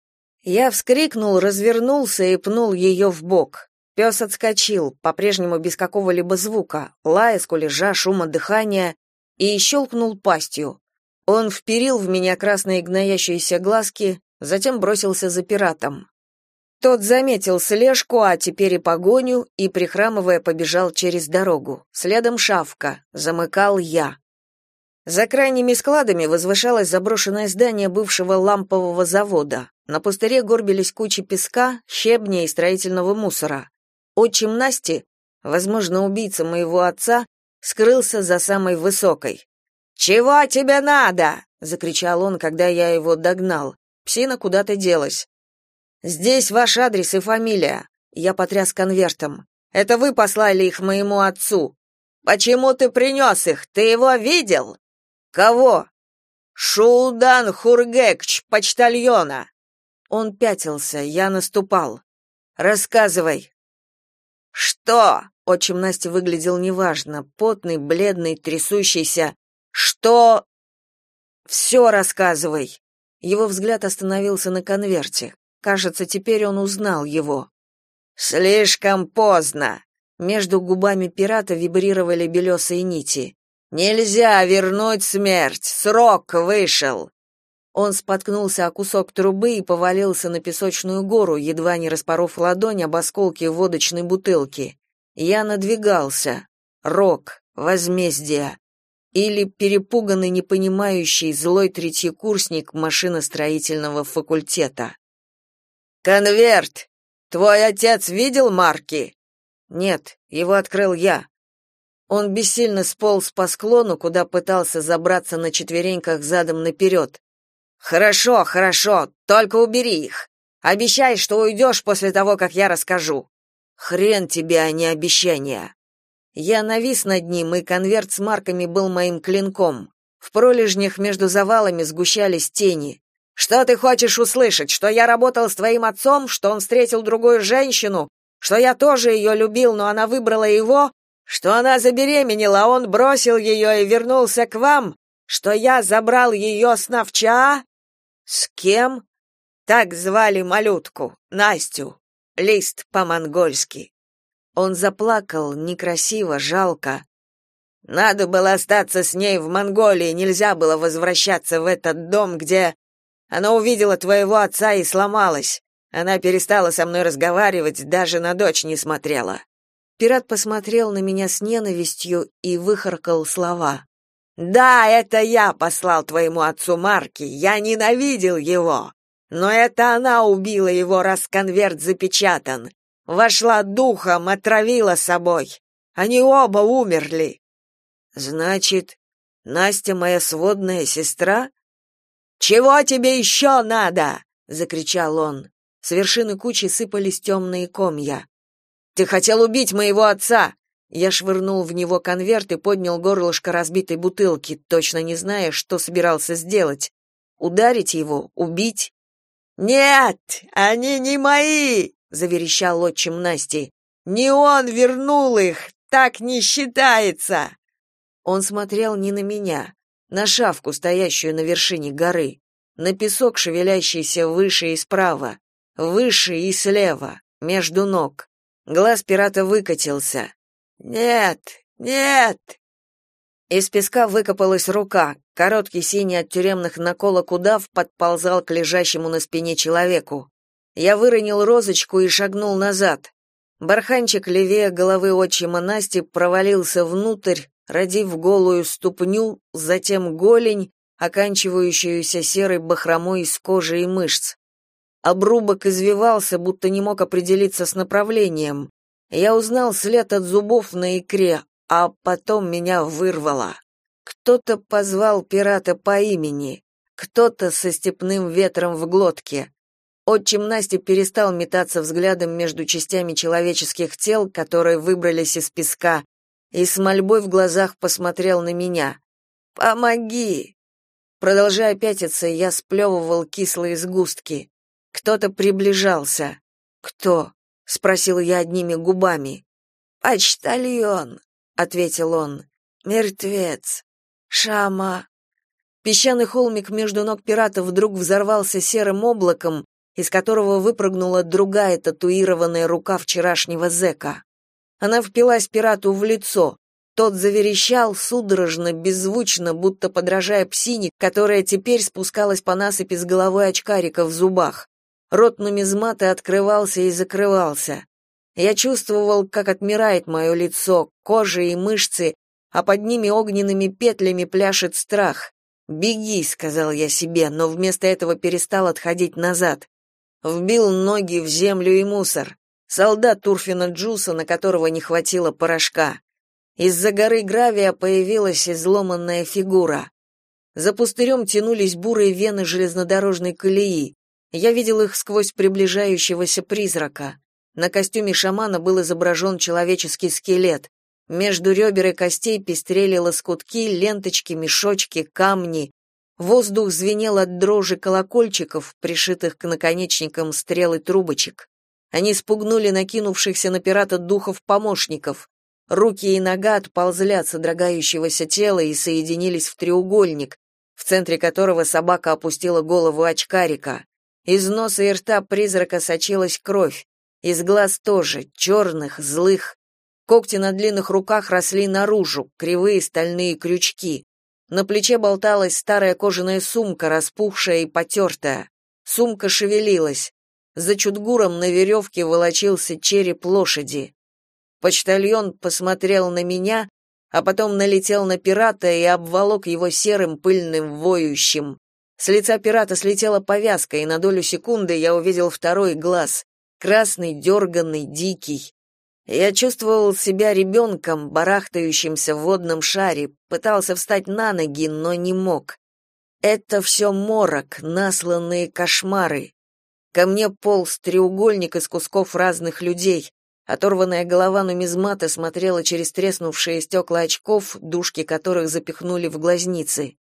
Я вскрикнул, развернулся и пнул ее в бок. Пес отскочил, по-прежнему без какого-либо звука, лая, скулежа, шума дыхания, и щелкнул пастью. Он вперил в меня красные гноящиеся глазки, затем бросился за пиратом. Тот заметил слежку, а теперь и погоню, и, прихрамывая, побежал через дорогу. Следом шавка, замыкал я. За крайними складами возвышалось заброшенное здание бывшего лампового завода. На пустыре горбились кучи песка, щебня и строительного мусора. Отчим Насти, возможно, убийца моего отца, скрылся за самой высокой. «Чего тебе надо?» — закричал он, когда я его догнал. Псина куда-то делась. «Здесь ваш адрес и фамилия». Я потряс конвертом. «Это вы послали их моему отцу». «Почему ты принес их? Ты его видел?» «Кого?» «Шулдан Хургекч, почтальона». Он пятился, я наступал. «Рассказывай». «Что?» — отчим Насти выглядел неважно, потный, бледный, трясущийся. «Что?» «Все рассказывай». Его взгляд остановился на конверте. Кажется, теперь он узнал его. «Слишком поздно». Между губами пирата вибрировали белесые нити. «Нельзя вернуть смерть, срок вышел». Он споткнулся о кусок трубы и повалился на песочную гору, едва не распоров ладонь об осколки водочной бутылки. Я надвигался. Рок, возмездие. Или перепуганный, непонимающий, злой третьекурсник машиностроительного факультета. «Конверт! Твой отец видел марки?» «Нет, его открыл я». Он бессильно сполз по склону, куда пытался забраться на четвереньках задом наперед. «Хорошо, хорошо, только убери их. Обещай, что уйдешь после того, как я расскажу». «Хрен тебе, а не обещания». Я навис над ним, и конверт с марками был моим клинком. В пролежнях между завалами сгущались тени. «Что ты хочешь услышать? Что я работал с твоим отцом? Что он встретил другую женщину? Что я тоже ее любил, но она выбрала его? Что она забеременела, а он бросил ее и вернулся к вам? Что я забрал ее с Навчаа?» «С кем?» «Так звали малютку, Настю. Лист по-монгольски». Он заплакал, некрасиво, жалко. «Надо было остаться с ней в Монголии, нельзя было возвращаться в этот дом, где...» Она увидела твоего отца и сломалась. Она перестала со мной разговаривать, даже на дочь не смотрела». Пират посмотрел на меня с ненавистью и выхаркал слова. «Да, это я послал твоему отцу марки, я ненавидел его. Но это она убила его, раз конверт запечатан. Вошла духом, отравила собой. Они оба умерли». «Значит, Настя моя сводная сестра?» «Чего тебе еще надо?» — закричал он. С вершины кучи сыпались темные комья. «Ты хотел убить моего отца!» Я швырнул в него конверт и поднял горлышко разбитой бутылки, точно не зная, что собирался сделать. Ударить его? Убить? «Нет, они не мои!» — заверещал отчим Насти. «Не он вернул их! Так не считается!» Он смотрел не на меня, на шавку, стоящую на вершине горы, на песок, шевелящийся выше и справа, выше и слева, между ног. Глаз пирата выкатился. «Нет, нет!» Из песка выкопалась рука. Короткий синий от тюремных наколок удав подползал к лежащему на спине человеку. Я выронил розочку и шагнул назад. Барханчик левее головы отчима Насти провалился внутрь, родив голую ступню, затем голень, оканчивающуюся серой бахромой из кожи и мышц. Обрубок извивался, будто не мог определиться с направлением. Я узнал след от зубов на икре, а потом меня вырвало. Кто-то позвал пирата по имени, кто-то со степным ветром в глотке. Отчим Насти перестал метаться взглядом между частями человеческих тел, которые выбрались из песка, и с мольбой в глазах посмотрел на меня. «Помоги!» Продолжая пятиться, я сплевывал кислые сгустки. Кто-то приближался. «Кто?» — спросил я одними губами. «Почтальон», — ответил он. «Мертвец. Шама». Песчаный холмик между ног пирата вдруг взорвался серым облаком, из которого выпрыгнула другая татуированная рука вчерашнего зэка. Она впилась пирату в лицо. Тот заверещал судорожно, беззвучно, будто подражая псине, которая теперь спускалась по насыпи с головой очкарика в зубах. Рот нумизмата открывался и закрывался. Я чувствовал, как отмирает мое лицо, кожа и мышцы, а под ними огненными петлями пляшет страх. «Беги», — сказал я себе, но вместо этого перестал отходить назад. Вбил ноги в землю и мусор. Солдат Турфина Джуса, на которого не хватило порошка. Из-за горы гравия появилась изломанная фигура. За пустырем тянулись бурые вены железнодорожной колеи. Я видел их сквозь приближающегося призрака. На костюме шамана был изображен человеческий скелет. Между ребер и костей пестрели лоскутки, ленточки, мешочки, камни. Воздух звенел от дрожи колокольчиков, пришитых к наконечникам стрел и трубочек. Они спугнули накинувшихся на пирата духов-помощников. Руки и нога отползли от содрогающегося тела и соединились в треугольник, в центре которого собака опустила голову очкарика. Из носа и рта призрака сочилась кровь, из глаз тоже, черных, злых. Когти на длинных руках росли наружу, кривые стальные крючки. На плече болталась старая кожаная сумка, распухшая и потертая. Сумка шевелилась. За чудгуром на веревке волочился череп лошади. Почтальон посмотрел на меня, а потом налетел на пирата и обволок его серым пыльным воющим. С лица пирата слетела повязка, и на долю секунды я увидел второй глаз, красный, дерганный, дикий. Я чувствовал себя ребенком, барахтающимся в водном шаре, пытался встать на ноги, но не мог. Это все морок, насланные кошмары. Ко мне полз треугольник из кусков разных людей. Оторванная голова нумизмата смотрела через треснувшие стекла очков, дужки которых запихнули в глазницы.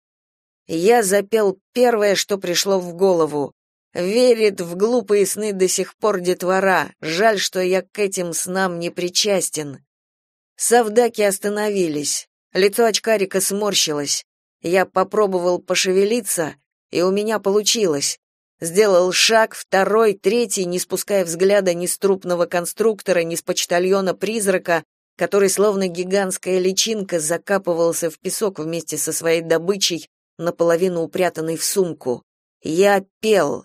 Я запел первое, что пришло в голову. Верит в глупые сны до сих пор детвора. Жаль, что я к этим снам не причастен. Совдаки остановились. Лицо очкарика сморщилось. Я попробовал пошевелиться, и у меня получилось. Сделал шаг, второй, третий, не спуская взгляда ни с трупного конструктора, ни с почтальона-призрака, который словно гигантская личинка закапывался в песок вместе со своей добычей, наполовину упрятанной в сумку. Я пел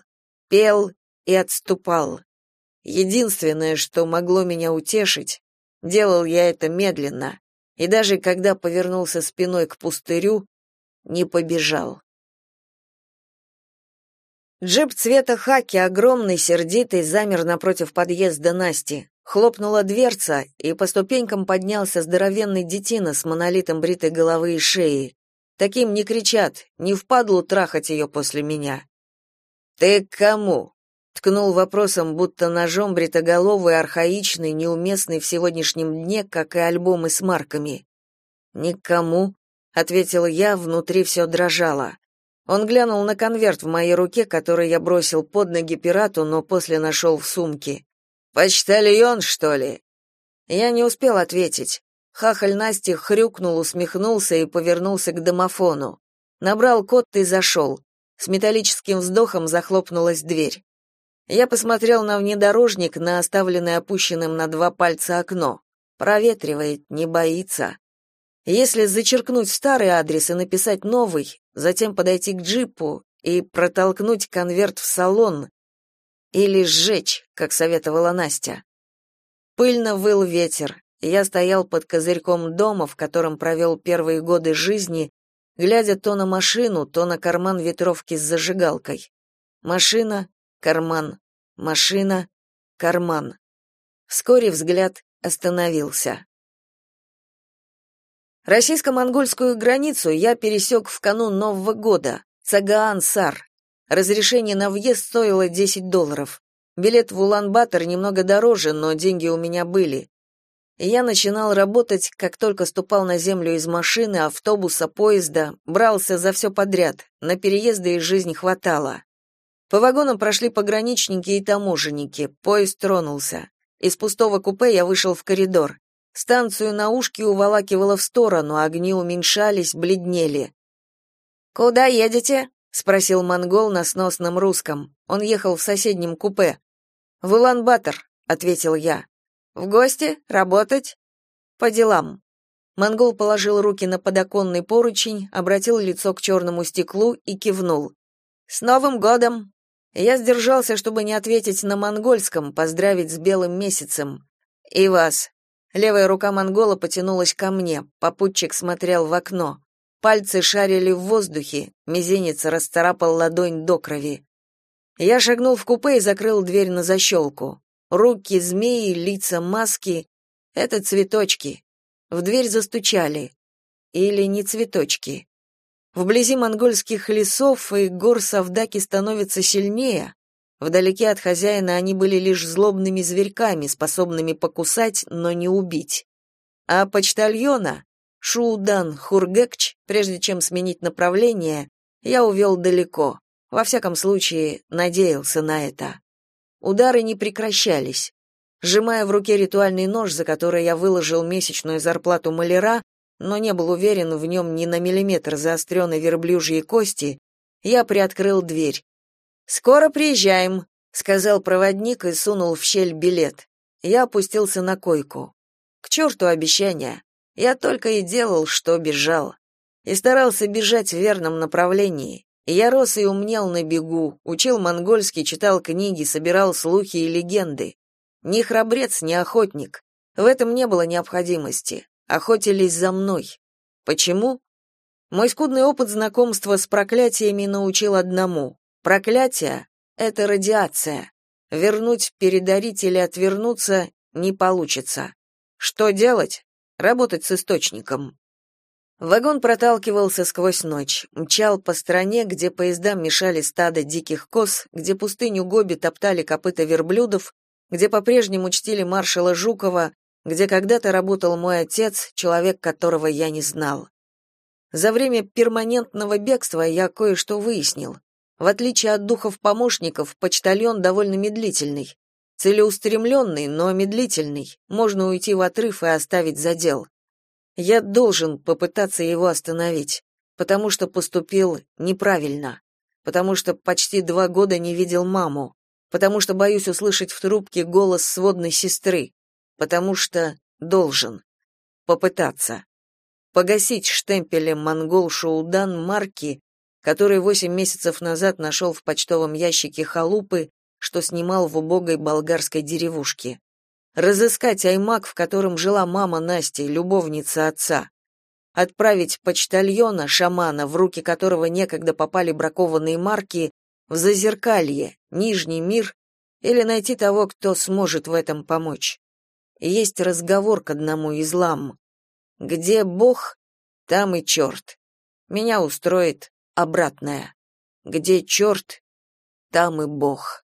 и отступал. Единственное, что могло меня утешить, делал я это медленно, и даже когда повернулся спиной к пустырю, не побежал. Джип цвета хаки, огромный, сердитый, замер напротив подъезда Насти. Хлопнула дверца, и по ступенькам поднялся здоровенный детина с монолитом бритой головы и шеи. Таким не кричат, не впадлу трахать ее после меня. «Ты к кому?» — ткнул вопросом, будто ножом бритоголовый, архаичный, неуместный в сегодняшнем дне, как и альбомы с марками. «Никому», — ответила я, внутри все дрожало. Он глянул на конверт в моей руке, который я бросил под ноги пирату, но после нашел в сумке. «Почтальон, что ли?» Я не успел ответить. Хахаль Насти хрюкнул, усмехнулся и повернулся к домофону. Набрал код и зашел. С металлическим вздохом захлопнулась дверь. Я посмотрел на внедорожник, на оставленное опущенным на 2 пальца окно. Проветривает, не боится. Если зачеркнуть старый адрес и написать новый, затем подойти к джипу и протолкнуть конверт в салон, или сжечь, как советовала Настя. Пыльно выл ветер. Я стоял под козырьком дома, в котором провел первые годы жизни, глядя то на машину, то на карман ветровки с зажигалкой. Машина, карман, машина, карман. Вскоре взгляд остановился. Российско-монгольскую границу я пересек в канун Нового года, Цагаан-Сар. Разрешение на въезд стоило $10. Билет в Улан-Батор немного дороже, но деньги у меня были. Я начинал работать, как только ступал на землю из машины, автобуса, поезда, брался за все подряд, на переезды и жизнь хватало. По вагонам прошли пограничники и таможенники, поезд тронулся. Из пустого купе я вышел в коридор. Станцию на ушке уволакивало в сторону, огни уменьшались, бледнели. «Куда едете?» — спросил монгол на сносном русском. Он ехал в соседнем купе. «В Улан-Батор», — ответил я. «В гости? Работать?» «По делам». Монгол положил руки на подоконный поручень, обратил лицо к черному стеклу и кивнул. «С Новым годом!» Я сдержался, чтобы не ответить на монгольском, поздравить с белым месяцем. «И вас». Левая рука монгола потянулась ко мне, попутчик смотрел в окно. Пальцы шарили в воздухе, мизинец расцарапал ладонь до крови. Я шагнул в купе и закрыл дверь на защелку. Руки змеи, лица маски — это цветочки. В дверь застучали. Или не цветочки. Вблизи монгольских лесов и гор Савдаки становятся сильнее. Вдалеке от хозяина они были лишь злобными зверьками, способными покусать, но не убить. А почтальона, Шуудан Хургекч, прежде чем сменить направление, я увел далеко. Во всяком случае, надеялся на это. Удары не прекращались. Сжимая в руке ритуальный нож, за который я выложил месячную зарплату маляра, но не был уверен в нем ни на миллиметр заостренной верблюжьей кости, я приоткрыл дверь. «Скоро приезжаем», — сказал проводник и сунул в щель билет. Я опустился на койку. К черту обещания. Я только и делал, что бежал. И старался бежать в верном направлении. Я рос и умнел на бегу, учил монгольский, читал книги, собирал слухи и легенды. Ни храбрец, ни охотник. В этом не было необходимости. Охотились за мной. Почему? Мой скудный опыт знакомства с проклятиями научил одному. Проклятие — это радиация. Вернуть, передарить или отвернуться не получится. Что делать? Работать с источником. Вагон проталкивался сквозь ночь, мчал по стране, где поездам мешали стадо диких коз, где пустыню Гоби топтали копыта верблюдов, где по-прежнему чтили маршала Жукова, где когда-то работал мой отец, человек, которого я не знал. За время перманентного бегства я кое-что выяснил. В отличие от духов-помощников, почтальон довольно медлительный. Целеустремленный, но медлительный. Можно уйти в отрыв и оставить задел. Я должен попытаться его остановить, потому что поступил неправильно, потому что почти 2 года не видел маму, потому что боюсь услышать в трубке голос сводной сестры, потому что должен попытаться погасить штемпелем монгол Шуудан марки, который 8 месяцев назад нашел в почтовом ящике халупы, что снимал в убогой болгарской деревушке. Разыскать аймак, в котором жила мама Насти, любовница отца. Отправить почтальона, шамана, в руки которого некогда попали бракованные марки, в Зазеркалье, Нижний мир, или найти того, кто сможет в этом помочь. Есть разговор к одному из лам. Где Бог, там и черт. Меня устроит обратное. Где черт, там и Бог.